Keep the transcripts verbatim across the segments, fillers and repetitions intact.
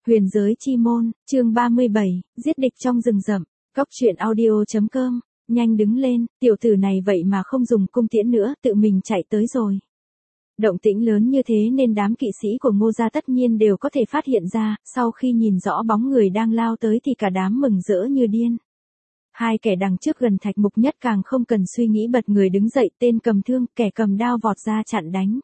Huyền giới chi môn, chương ba mươi bảy, giết địch trong rừng rậm, cóc truyện audio.com, nhanh đứng lên, tiểu tử này vậy mà không dùng cung tiễn nữa, tự mình chạy tới rồi. Động tĩnh lớn như thế nên đám kỵ sĩ của Ngô gia tất nhiên đều có thể phát hiện ra, sau khi nhìn rõ bóng người đang lao tới thì cả đám mừng rỡ như điên. Hai kẻ đằng trước gần Thạch Mục Nhất càng không cần suy nghĩ bật người đứng dậy, tên cầm thương, kẻ cầm đao vọt ra chặn đánh.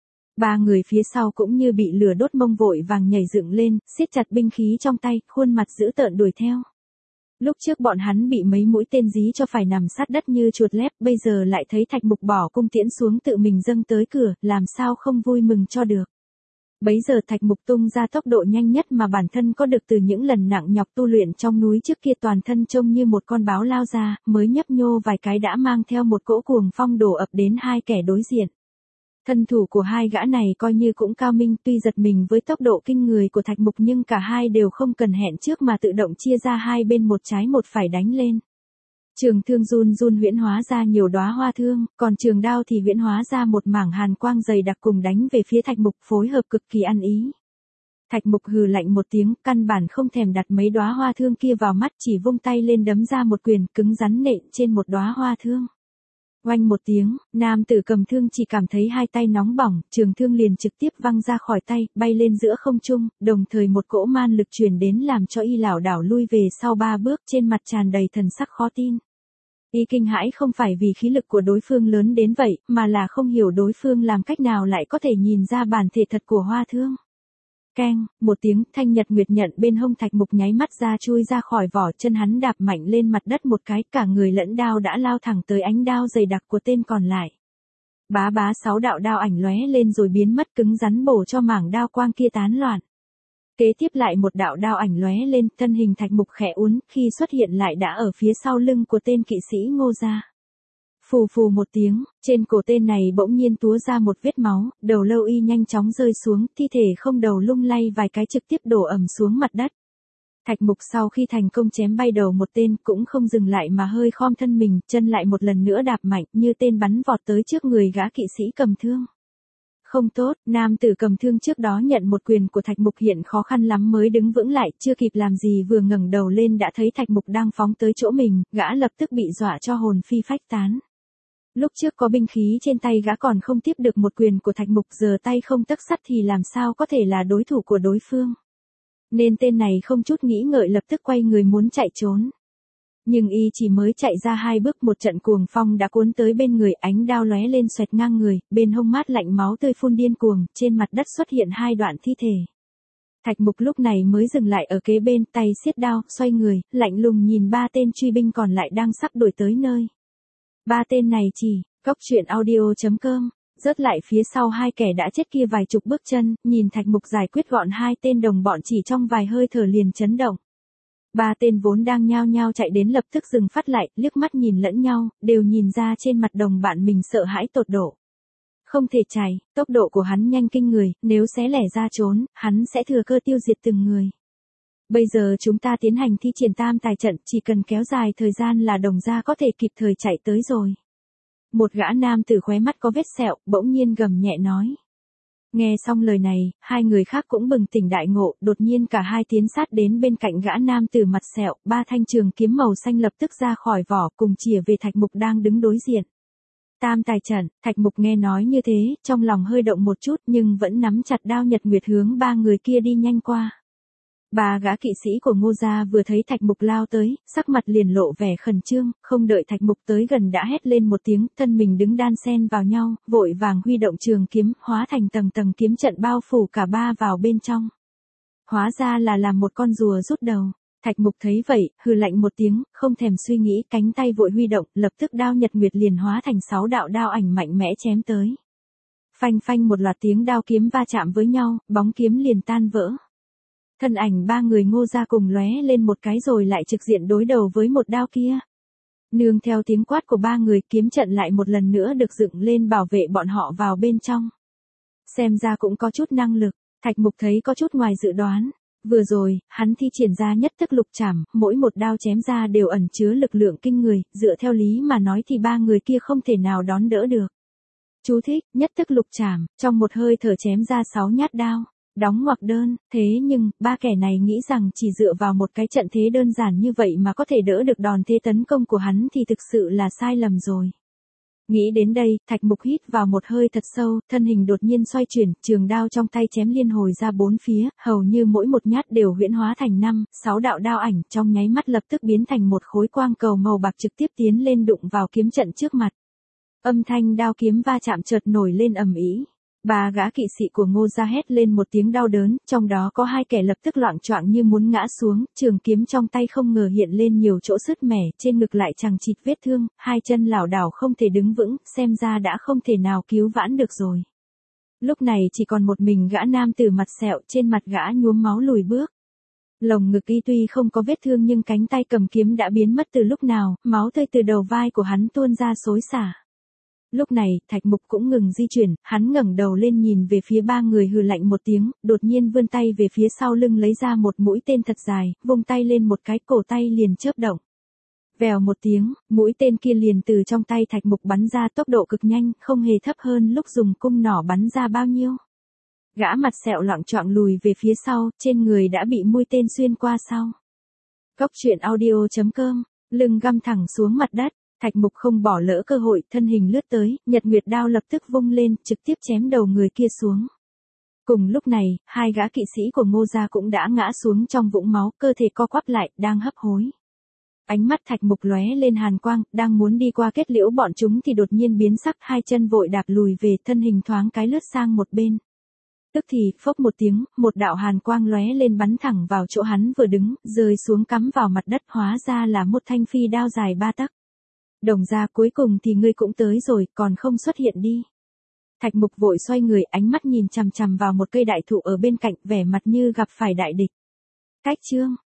Ba người phía sau cũng như bị lửa đốt mông vội vàng nhảy dựng lên, siết chặt binh khí trong tay, khuôn mặt dữ tợn đuổi theo. Lúc trước bọn hắn bị mấy mũi tên dí cho phải nằm sát đất như chuột lép, bây giờ lại thấy Thạch Mục bỏ cung tiễn xuống tự mình dâng tới cửa, làm sao không vui mừng cho được. Bấy giờ Thạch Mục tung ra tốc độ nhanh nhất mà bản thân có được từ những lần nặng nhọc tu luyện trong núi trước kia, toàn thân trông như một con báo lao ra, mới nhấp nhô vài cái đã mang theo một cỗ cuồng phong đổ ập đến hai kẻ đối diện. Thân thủ của hai gã này coi như cũng cao minh, tuy giật mình với tốc độ kinh người của Thạch Mục nhưng cả hai đều không cần hẹn trước mà tự động chia ra hai bên một trái một phải đánh lên. Trường thương run run huyễn hóa ra nhiều đóa hoa thương, còn trường đao thì huyễn hóa ra một mảng hàn quang dày đặc cùng đánh về phía Thạch Mục, phối hợp cực kỳ ăn ý. Thạch Mục hừ lạnh một tiếng, căn bản không thèm đặt mấy đóa hoa thương kia vào mắt, chỉ vung tay lên đấm ra một quyền cứng rắn nện trên một đóa hoa thương. Oanh một tiếng, nam tử cầm thương chỉ cảm thấy hai tay nóng bỏng, trường thương liền trực tiếp văng ra khỏi tay, bay lên giữa không trung, đồng thời một cỗ man lực truyền đến làm cho y lảo đảo lui về sau ba bước, trên mặt tràn đầy thần sắc khó tin. Y kinh hãi không phải vì khí lực của đối phương lớn đến vậy, mà là không hiểu đối phương làm cách nào lại có thể nhìn ra bản thể thật của hoa thương. Keng, một tiếng, thanh nhật nguyệt nhận bên hông Thạch Mục nháy mắt ra chui ra khỏi vỏ, chân hắn đạp mạnh lên mặt đất một cái, cả người lẫn đao đã lao thẳng tới ánh đao dày đặc của tên còn lại. Bá bá sáu đạo đao ảnh lóe lên rồi biến mất, cứng rắn bổ cho mảng đao quang kia tán loạn. Kế tiếp lại một đạo đao ảnh lóe lên, thân hình Thạch Mục khẽ uốn, khi xuất hiện lại đã ở phía sau lưng của tên kỵ sĩ Ngô gia. Phù phù một tiếng, trên cổ tên này bỗng nhiên túa ra một vết máu, đầu lâu y nhanh chóng rơi xuống, thi thể không đầu lung lay vài cái trực tiếp đổ ầm xuống mặt đất. Thạch Mục sau khi thành công chém bay đầu một tên cũng không dừng lại mà hơi khom thân mình, chân lại một lần nữa đạp mạnh như tên bắn vọt tới trước người gã kỵ sĩ cầm thương. Không tốt, nam tử cầm thương trước đó nhận một quyền của Thạch Mục hiện khó khăn lắm mới đứng vững lại, chưa kịp làm gì vừa ngẩng đầu lên đã thấy Thạch Mục đang phóng tới chỗ mình, gã lập tức bị dọa cho hồn phi phách tán. Lúc trước có binh khí trên tay gã còn không tiếp được một quyền của Thạch Mục, giờ tay không tấc sắt thì làm sao có thể là đối thủ của đối phương. Nên tên này không chút nghĩ ngợi lập tức quay người muốn chạy trốn. Nhưng y chỉ mới chạy ra hai bước, một trận cuồng phong đã cuốn tới bên người, ánh đao lóe lên xoẹt ngang người, bên hông mát lạnh máu tươi phun điên cuồng, trên mặt đất xuất hiện hai đoạn thi thể. Thạch Mục lúc này mới dừng lại ở kế bên, tay siết đao, xoay người, lạnh lùng nhìn ba tên truy binh còn lại đang sắp đuổi tới nơi. Ba tên này chỉ, cóc truyện audio.com, rớt lại phía sau hai kẻ đã chết kia vài chục bước chân, nhìn Thạch Mục giải quyết gọn hai tên đồng bọn chỉ trong vài hơi thở liền chấn động. Ba tên vốn đang nhao nhao chạy đến lập tức dừng phát lại, liếc mắt nhìn lẫn nhau, đều nhìn ra trên mặt đồng bạn mình sợ hãi tột độ. Không thể chạy, tốc độ của hắn nhanh kinh người, nếu xé lẻ ra trốn, hắn sẽ thừa cơ tiêu diệt từng người. Bây giờ chúng ta tiến hành thi triển tam tài trận, chỉ cần kéo dài thời gian là đồng gia có thể kịp thời chạy tới rồi. Một gã nam tử khóe mắt có vết sẹo, bỗng nhiên gầm nhẹ nói. Nghe xong lời này, hai người khác cũng bừng tỉnh đại ngộ, đột nhiên cả hai tiến sát đến bên cạnh gã nam tử mặt sẹo, ba thanh trường kiếm màu xanh lập tức ra khỏi vỏ cùng chìa về Thạch Mục đang đứng đối diện. Tam tài trận, Thạch Mục nghe nói như thế, trong lòng hơi động một chút nhưng vẫn nắm chặt đao nhật nguyệt hướng ba người kia đi nhanh qua. Ba gã kỵ sĩ của Ngô gia vừa thấy Thạch Mục lao tới, sắc mặt liền lộ vẻ khẩn trương, không đợi Thạch Mục tới gần đã hét lên một tiếng, thân mình đứng đan xen vào nhau, vội vàng huy động trường kiếm, hóa thành tầng tầng kiếm trận bao phủ cả ba vào bên trong. Hóa ra là làm một con rùa rút đầu. Thạch Mục thấy vậy, hừ lạnh một tiếng, không thèm suy nghĩ, cánh tay vội huy động, lập tức đao nhật nguyệt liền hóa thành sáu đạo đao ảnh mạnh mẽ chém tới. Phanh phanh một loạt tiếng đao kiếm va chạm với nhau, bóng kiếm liền tan vỡ. Thân ảnh ba người Ngô gia cùng lóe lên một cái rồi lại trực diện đối đầu với một đao kia. Nương theo tiếng quát của ba người, kiếm trận lại một lần nữa được dựng lên bảo vệ bọn họ vào bên trong. Xem ra cũng có chút năng lực, Thạch Mục thấy có chút ngoài dự đoán. Vừa rồi, hắn thi triển ra nhất thức lục trảm, mỗi một đao chém ra đều ẩn chứa lực lượng kinh người, dựa theo lý mà nói thì ba người kia không thể nào đón đỡ được. Chú thích, nhất thức lục trảm, trong một hơi thở chém ra sáu nhát đao. Đóng ngoặc đơn, thế nhưng, ba kẻ này nghĩ rằng chỉ dựa vào một cái trận thế đơn giản như vậy mà có thể đỡ được đòn thế tấn công của hắn thì thực sự là sai lầm rồi. Nghĩ đến đây, Thạch Mục hít vào một hơi thật sâu, thân hình đột nhiên xoay chuyển, trường đao trong tay chém liên hồi ra bốn phía, hầu như mỗi một nhát đều huyễn hóa thành năm, sáu đạo đao ảnh, trong nháy mắt lập tức biến thành một khối quang cầu màu bạc trực tiếp tiến lên đụng vào kiếm trận trước mặt. Âm thanh đao kiếm va chạm chợt nổi lên ầm ĩ. Ba gã kỵ sĩ của Ngô gia hét lên một tiếng đau đớn, trong đó có hai kẻ lập tức loạng choạng như muốn ngã xuống, trường kiếm trong tay không ngờ hiện lên nhiều chỗ sứt mẻ, trên ngực lại chằng chịt vết thương, hai chân lảo đảo không thể đứng vững, xem ra đã không thể nào cứu vãn được rồi. Lúc này chỉ còn một mình gã nam tử mặt sẹo, trên mặt gã nhuốm máu lùi bước. Lồng ngực y tuy không có vết thương nhưng cánh tay cầm kiếm đã biến mất từ lúc nào, máu tươi từ đầu vai của hắn tuôn ra xối xả. Lúc này, Thạch Mục cũng ngừng di chuyển, hắn ngẩng đầu lên nhìn về phía ba người hừ lạnh một tiếng, đột nhiên vươn tay về phía sau lưng lấy ra một mũi tên thật dài, vung tay lên một cái cổ tay liền chớp động. Vèo một tiếng, mũi tên kia liền từ trong tay Thạch Mục bắn ra tốc độ cực nhanh, không hề thấp hơn lúc dùng cung nỏ bắn ra bao nhiêu. Gã mặt sẹo loạng choạng lùi về phía sau, trên người đã bị mũi tên xuyên qua sau. Cốc truyện audio chấm com, lưng găm thẳng xuống mặt đất. Thạch Mục không bỏ lỡ cơ hội, thân hình lướt tới, Nhật Nguyệt đao lập tức vung lên, trực tiếp chém đầu người kia xuống. Cùng lúc này, hai gã kỵ sĩ của Ngô gia cũng đã ngã xuống trong vũng máu, cơ thể co quắp lại, đang hấp hối. Ánh mắt Thạch Mục lóe lên hàn quang, đang muốn đi qua kết liễu bọn chúng thì đột nhiên biến sắc, hai chân vội đạp lùi về, thân hình thoáng cái lướt sang một bên. Tức thì, phốc một tiếng, một đạo hàn quang lóe lên bắn thẳng vào chỗ hắn vừa đứng, rơi xuống cắm vào mặt đất, hóa ra là một thanh phi đao dài ba tấc. Đồng gia, cuối cùng thì ngươi cũng tới rồi, còn không xuất hiện đi. Thạch Mục vội xoay người, ánh mắt nhìn chằm chằm vào một cây đại thụ ở bên cạnh, vẻ mặt như gặp phải đại địch. Cách chương